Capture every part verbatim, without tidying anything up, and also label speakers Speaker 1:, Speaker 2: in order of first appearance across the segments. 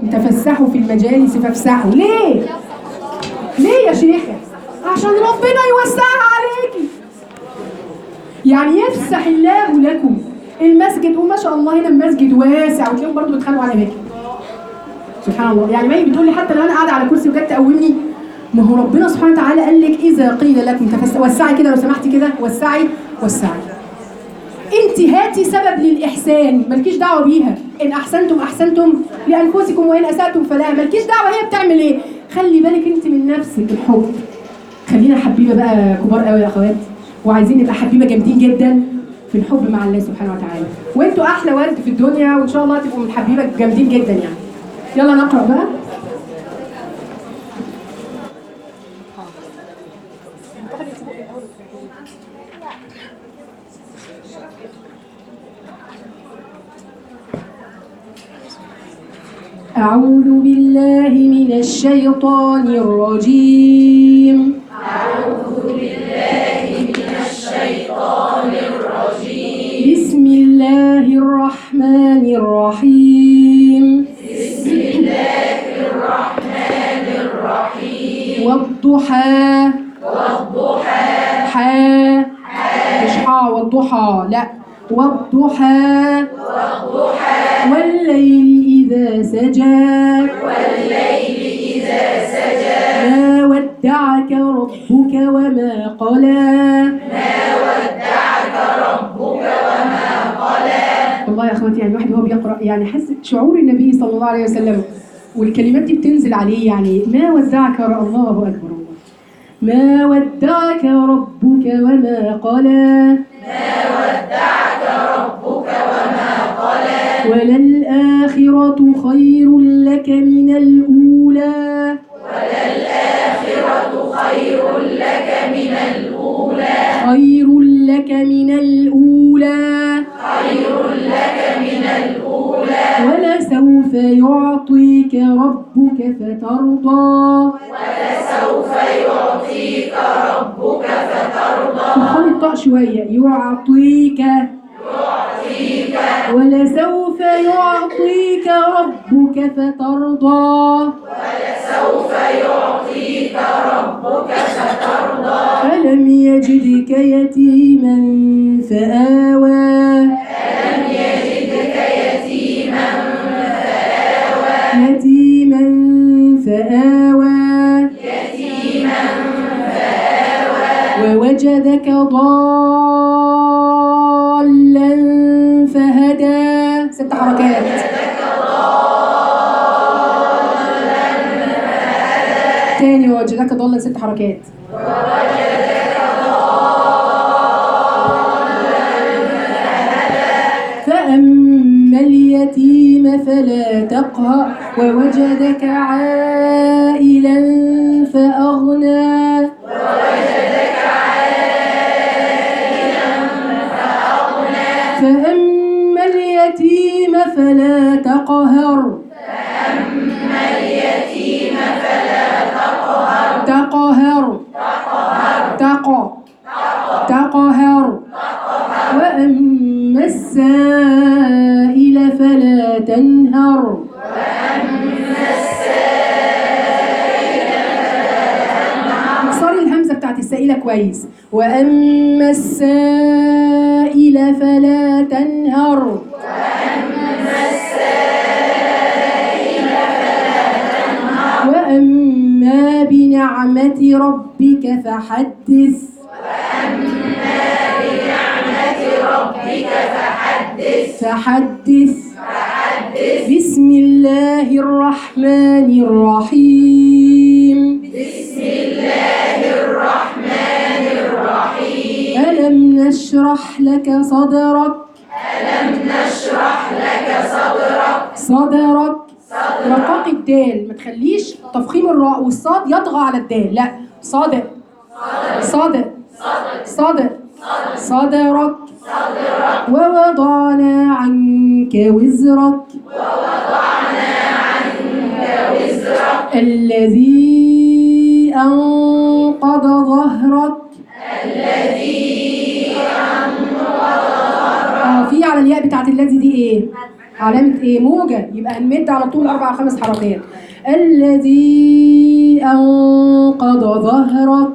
Speaker 1: تفسحوا في المجالس فافسحوا. ليه؟ ليه يا شيخة؟ عشان ربنا يوسعها عليكي. يعني يفسح الله لكم المسجد. وما شاء الله هنا المسجد واسع وتلاقيهم برضه بيتخانقوا على اماكن. سبحان الله. يعني مي بتقول لي حتى لو انا قاعده على كرسي وجت تقومني، ما هو ربنا سبحانه وتعالى قال لك اذا قيل لكم تفسحوا، وسعي كده لو سمحتي كده، وسعي وسعي. انت هاتي سبب للاحسان، مالكيش دعوه بيها. ان احسنتم احسنتم لانفسكم وان اساتم فلا، مالكيش دعوه هي بتعمل ايه. خلي بالك انت من نفسك. الحب خلينا حبيبه بقى كبار قوي يا اخوات، وعايزين نبقى حبيبه جامدين جدا في الحب مع الله سبحانه وتعالى. وانتوا احلى ورد في الدنيا، وان شاء الله تبقوا من حبيبه جامدين جدا يعني. يلا نقرا بقى. أعوذ بالله من الشيطان الرجيم.
Speaker 2: أعوذ بالله من الشيطان الرجيم.
Speaker 1: بسم الله الرحمن الرحيم.
Speaker 2: بسم الله الرحمن الرحيم.
Speaker 1: والضحى.
Speaker 2: والضحى.
Speaker 1: حا مش حا والضحى، لا والضحى.
Speaker 2: والضحى.
Speaker 1: والليل إذا سجى.
Speaker 2: والليل إذا سجى.
Speaker 1: ما ودعك ربك وما قلى.
Speaker 2: ما ودعك ربك وما قلى.
Speaker 1: والله يا اخواتي يعني الواحد وهو بيقرا يعني حس شعور النبي صلى الله عليه وسلم والكلمات دي بتنزل عليه. يعني ما ودعك الله اكبر، الله ما ودعك ربك وما قلى.
Speaker 2: ما ودعك ربك وما قلى.
Speaker 1: وللآخرة خير لك من الأولى.
Speaker 2: وللآخرة خير لك من الأولى.
Speaker 1: خير لك من الأولى.
Speaker 2: خير لك من الأولى.
Speaker 1: ولسوف يعطيك ربك فترضى.
Speaker 2: ولسوف يعطيك ربك فترضى.
Speaker 1: تدخلي الطاء شوية. يعطيك.
Speaker 2: يعطيك.
Speaker 1: ولسوف يعطيك ربك فترضى.
Speaker 2: ولسوف يعطيك ربك فترضى.
Speaker 1: ألم يجدك يتيما فآوى.
Speaker 2: ألم يجدك يتيما فآوى.
Speaker 1: يتيما فآوى.
Speaker 2: يتيما فآوى.
Speaker 1: ووجدك ضالا فهدى. ست حركات. تاني. ووجدك ضالا ست حركات. فأما اليتيم فلا تقهر. ووجدك عائلا فأغنى. فأما اليتيم فلا تقهر.
Speaker 2: فأما اليتيم فلا تقهر.
Speaker 1: تقهر. تق تقهر. وأما السائل فلا تنهر. اكسري الهمزة بتاعت السائلة كويس. وأما السائل فلا تنهر. وأما بنعمة ربك فحدث.
Speaker 2: ربك فحدث.
Speaker 1: فحدث.
Speaker 2: فحدث.
Speaker 1: بسم الله الرحمن الرحيم.
Speaker 2: بسم الله الرحمن الرحيم.
Speaker 1: ألم نشرح لك صدرك.
Speaker 2: ألم نشرح لك صدرك.
Speaker 1: صدرك. رقاق الدال، ما تخليش تفخيم الراء والصاد يطغى على الدال، لا. صادق. صادق. صادق. صدرك. ووضعنا عنك وزرك.
Speaker 2: ووضعنا عنك وزرك.
Speaker 1: الذي أنقض ظهرك.
Speaker 2: الذي أنقض ظهرك.
Speaker 1: اه في على الياء بتاعت الذي دي ايه؟ علامة ايه؟ موجة، يبقى هنمد على طول أربع خمس حركات. الذي أنقض ظهرك،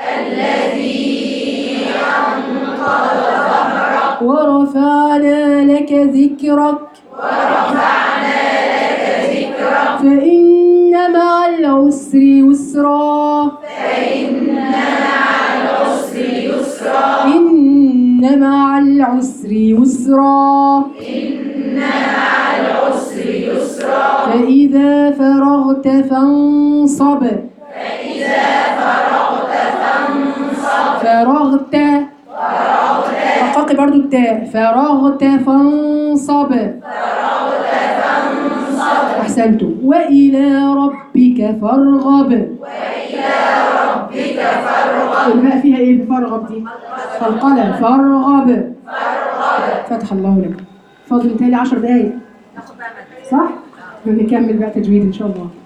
Speaker 2: الذي أنقض ظهرك،
Speaker 1: ورفعنا لك ذكرك،
Speaker 2: ورفعنا لك ذكرك،
Speaker 1: فإن مع العسر يسرا،
Speaker 2: فإن مع العسر يسرا،
Speaker 1: إن مع العسر يسرا،
Speaker 2: إن مع العسر يسرا،
Speaker 1: فإذا فرغت فانصب،
Speaker 2: فإذا فرغت فانصب،
Speaker 1: فرغت رققي برضو التاء، فرغت فانصب،
Speaker 2: فرغت فانصب،
Speaker 1: أحسنتم. وإلى ربك فارغب،
Speaker 2: وإلى ربك فارغب،
Speaker 1: الباء فيها إيه فارغب دي؟ فالقلم فارغب، فتح الله لك. فاضل متهيألي عشر دقايق صح؟ نكمل بقى تجويد إن شاء الله.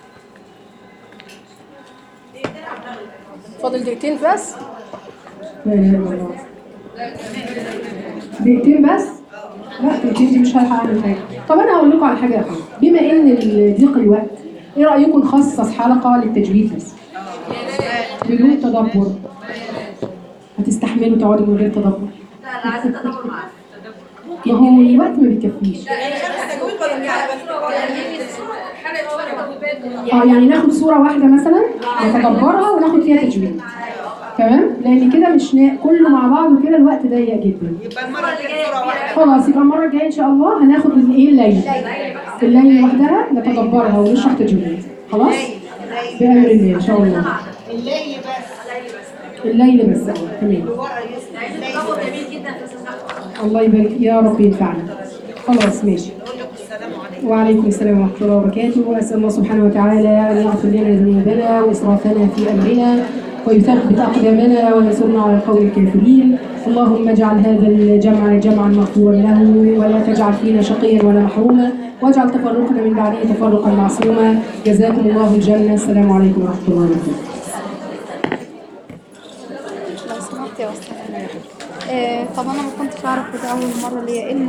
Speaker 1: فاضل دقيقتين بس؟ لا إله إلا الله. دقيقتين بس؟ لا دقيقتين دي مش هلحق أعمل حاجة. طب أنا هقول لكم على حاجة يا أخوان، بما إن ضيق الوقت، إيه رأيكم نخصص حلقة للتجويد بس؟ بدون تدبر. هتستحملوا تقعدوا من غير تدبر؟
Speaker 3: لا عايزة تدور معاك.
Speaker 1: ما هو الوقت ما بيكفيش. اه يعني ناخد صورة واحدة مثلا نتدبرها وناخد فيها تجويد. تمام؟ لأن كده مش نا... كله مع بعضه كده الوقت ضيق جدا.
Speaker 3: يبقى المرة اللي جاية صورة واحدة.
Speaker 1: خلاص يبقى المرة الجاية إن شاء الله هناخد الايه الليل. الليل لوحدها نتدبرها ونشرح تجويد. خلاص؟ بأمر الله إن شاء الله.
Speaker 3: الليل بس.
Speaker 1: الليل بس. تمام.
Speaker 3: تدور جميل جدا في الصحة.
Speaker 1: الله يبارك يا رب ينفعنا. خلاص ماشي. وعليكم السلام ورحمة الله وبركاته، وأسأل الله سبحانه وتعالى أن يغفر لنا ذنوبنا وإسرافنا في أمرنا ويثبت أقدامنا وينصرنا على القوم الكافرين. اللهم اجعل هذا الجمع جمعا مغفورا له، ولا تجعل فينا شقيا ولا محروما، واجعل تفرقنا من بعده تفرقا معصوما. جزاكم الله الجنة. السلام عليكم ورحمة الله وبركاته.
Speaker 4: لو سمحت يا أستاذ. آه، طب أنا ما كنتش أعرف في أول مرة ليه إيه